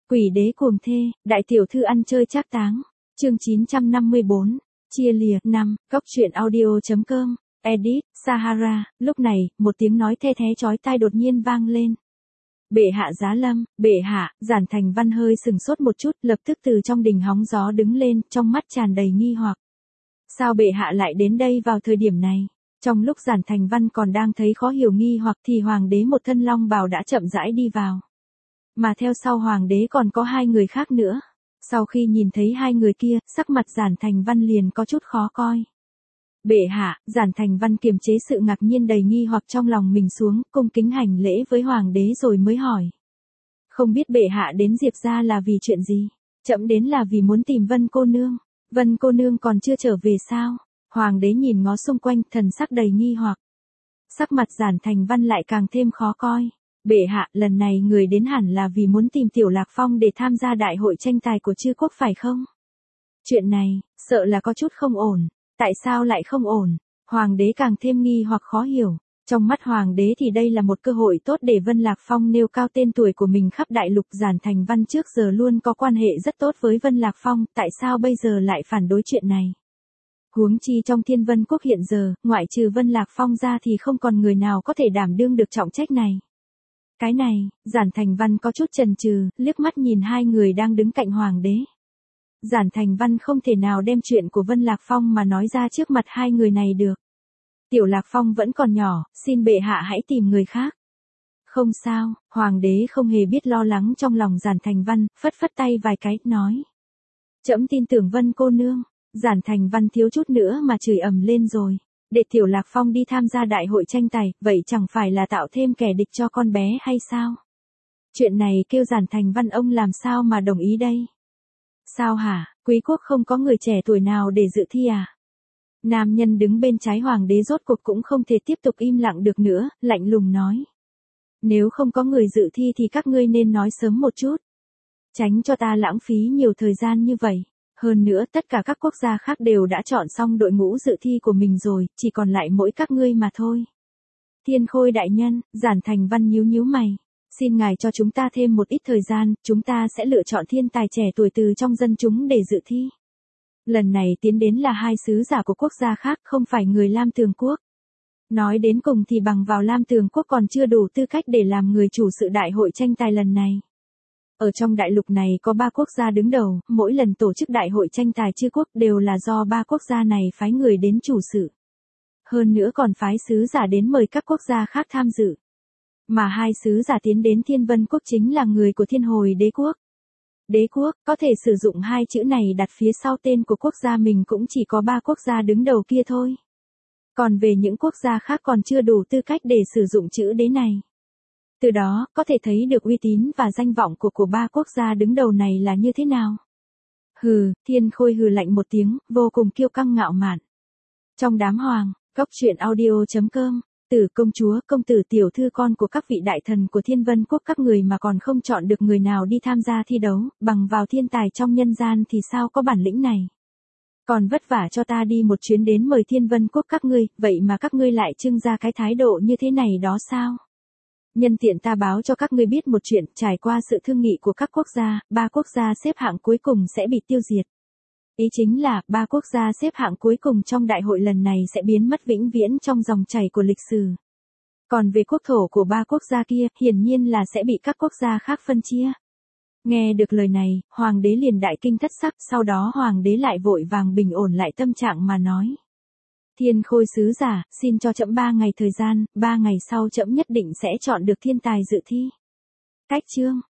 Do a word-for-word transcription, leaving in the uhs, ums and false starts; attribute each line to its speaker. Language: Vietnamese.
Speaker 1: Quỷ đế cuồng thê, đại tiểu thư ăn chơi trác táng. Chương chín trăm năm mươi bốn, chia lìa. Năm, góc truyện audio.com, edit, Sahara. Lúc này, một tiếng nói the thé chói tai đột nhiên vang lên. Bệ hạ giá lâm. Bệ hạ. Giản Thành Văn hơi sừng sốt một chút, lập tức từ trong đình hóng gió đứng lên, trong mắt tràn đầy nghi hoặc. Sao bệ hạ lại đến đây vào thời điểm này? Trong lúc Giản Thành Văn còn đang thấy khó hiểu nghi hoặc thì hoàng đế một thân long bào đã chậm rãi đi vào. Mà theo sau hoàng đế còn có hai người khác nữa. Sau khi nhìn thấy hai người kia, sắc mặt Giản Thành Văn liền có chút khó coi. Bệ hạ. Giản Thành Văn kiềm chế sự ngạc nhiên đầy nghi hoặc trong lòng mình xuống, cung kính hành lễ với hoàng đế rồi mới hỏi. Không biết bệ hạ đến Diệp gia là vì chuyện gì? Trẫm đến là vì muốn tìm Vân cô nương. Vân cô nương còn chưa trở về sao? Hoàng đế nhìn ngó xung quanh, thần sắc đầy nghi hoặc. Sắc mặt Giản Thành Văn lại càng thêm khó coi. Bệ hạ, lần này người đến hẳn là vì muốn tìm Tiểu Lạc Phong để tham gia đại hội tranh tài của chư quốc phải không? Chuyện này, sợ là có chút không ổn. Tại sao lại không ổn? Hoàng đế càng thêm nghi hoặc khó hiểu. Trong mắt hoàng đế thì đây là một cơ hội tốt để Vân Lạc Phong nêu cao tên tuổi của mình khắp đại lục. Giản Thành Văn trước giờ luôn có quan hệ rất tốt với Vân Lạc Phong, tại sao bây giờ lại phản đối chuyện này? Huống chi trong Thiên Vân Quốc hiện giờ, ngoại trừ Vân Lạc Phong ra thì không còn người nào có thể đảm đương được trọng trách này. Cái này, Giản Thành Văn có chút chần chừ, liếc mắt nhìn hai người đang đứng cạnh hoàng đế. Giản Thành Văn không thể nào đem chuyện của Vân Lạc Phong mà nói ra trước mặt hai người này được. Tiểu Lạc Phong vẫn còn nhỏ, xin bệ hạ hãy tìm người khác. Không sao, hoàng đế không hề biết lo lắng trong lòng Giản Thành Văn, phất phất tay vài cái, nói. Trẫm tin tưởng Vân cô nương. Giản Thành Văn thiếu chút nữa mà chửi ầm lên rồi. Để Tiểu Lạc Phong đi tham gia đại hội tranh tài, vậy chẳng phải là tạo thêm kẻ địch cho con bé hay sao? Chuyện này kêu Giản Thành Văn ông làm sao mà đồng ý đây? Sao hả, quý quốc không có người trẻ tuổi nào để dự thi à? Nam nhân đứng bên trái hoàng đế rốt cuộc cũng không thể tiếp tục im lặng được nữa, lạnh lùng nói. Nếu không có người dự thi thì các ngươi nên nói sớm một chút. Tránh cho ta lãng phí nhiều thời gian như vậy. Hơn nữa tất cả các quốc gia khác đều đã chọn xong đội ngũ dự thi của mình rồi, chỉ còn lại mỗi các ngươi mà thôi. Thiên Khôi đại nhân. Giản Thành Văn nhíu nhíu mày. Xin ngài cho chúng ta thêm một ít thời gian, chúng ta sẽ lựa chọn thiên tài trẻ tuổi từ trong dân chúng để dự thi. Lần này tiến đến là hai sứ giả của quốc gia khác, không phải người Lam Tường Quốc. Nói đến cùng thì bằng vào Lam Tường Quốc còn chưa đủ tư cách để làm người chủ sự đại hội tranh tài lần này. Ở trong đại lục này có ba quốc gia đứng đầu, mỗi lần tổ chức đại hội tranh tài chư quốc đều là do ba quốc gia này phái người đến chủ sự. Hơn nữa còn phái sứ giả đến mời các quốc gia khác tham dự. Mà hai sứ giả tiến đến Thiên Vân Quốc chính là người của Thiên Hồi Đế Quốc. Đế quốc, có thể sử dụng hai chữ này đặt phía sau tên của quốc gia mình cũng chỉ có ba quốc gia đứng đầu kia thôi. Còn về những quốc gia khác còn chưa đủ tư cách để sử dụng chữ đế này. Từ đó, có thể thấy được uy tín và danh vọng của của ba quốc gia đứng đầu này là như thế nào. Hừ, Thiên Khôi hừ lạnh một tiếng, vô cùng kiêu căng ngạo mạn. Trong đám hoàng, góc truyện audio.com, Tử công chúa, công tử tiểu thư con của các vị đại thần của Thiên Vân Quốc các người mà còn không chọn được người nào đi tham gia thi đấu, bằng vào thiên tài trong nhân gian thì sao có bản lĩnh này. Còn vất vả cho ta đi một chuyến đến mời Thiên Vân Quốc các ngươi, vậy mà các ngươi lại trưng ra cái thái độ như thế này đó sao? Nhân tiện ta báo cho các ngươi biết một chuyện, trải qua sự thương nghị của các quốc gia, ba quốc gia xếp hạng cuối cùng sẽ bị tiêu diệt. Ý chính là, ba quốc gia xếp hạng cuối cùng trong đại hội lần này sẽ biến mất vĩnh viễn trong dòng chảy của lịch sử. Còn về quốc thổ của ba quốc gia kia, hiển nhiên là sẽ bị các quốc gia khác phân chia. Nghe được lời này, hoàng đế liền đại kinh thất sắc, sau đó hoàng đế lại vội vàng bình ổn lại tâm trạng mà nói. Thiên Khôi sứ giả, xin cho trẫm ba ngày thời gian, ba ngày sau trẫm nhất định sẽ chọn được thiên tài dự thi. Cách chương,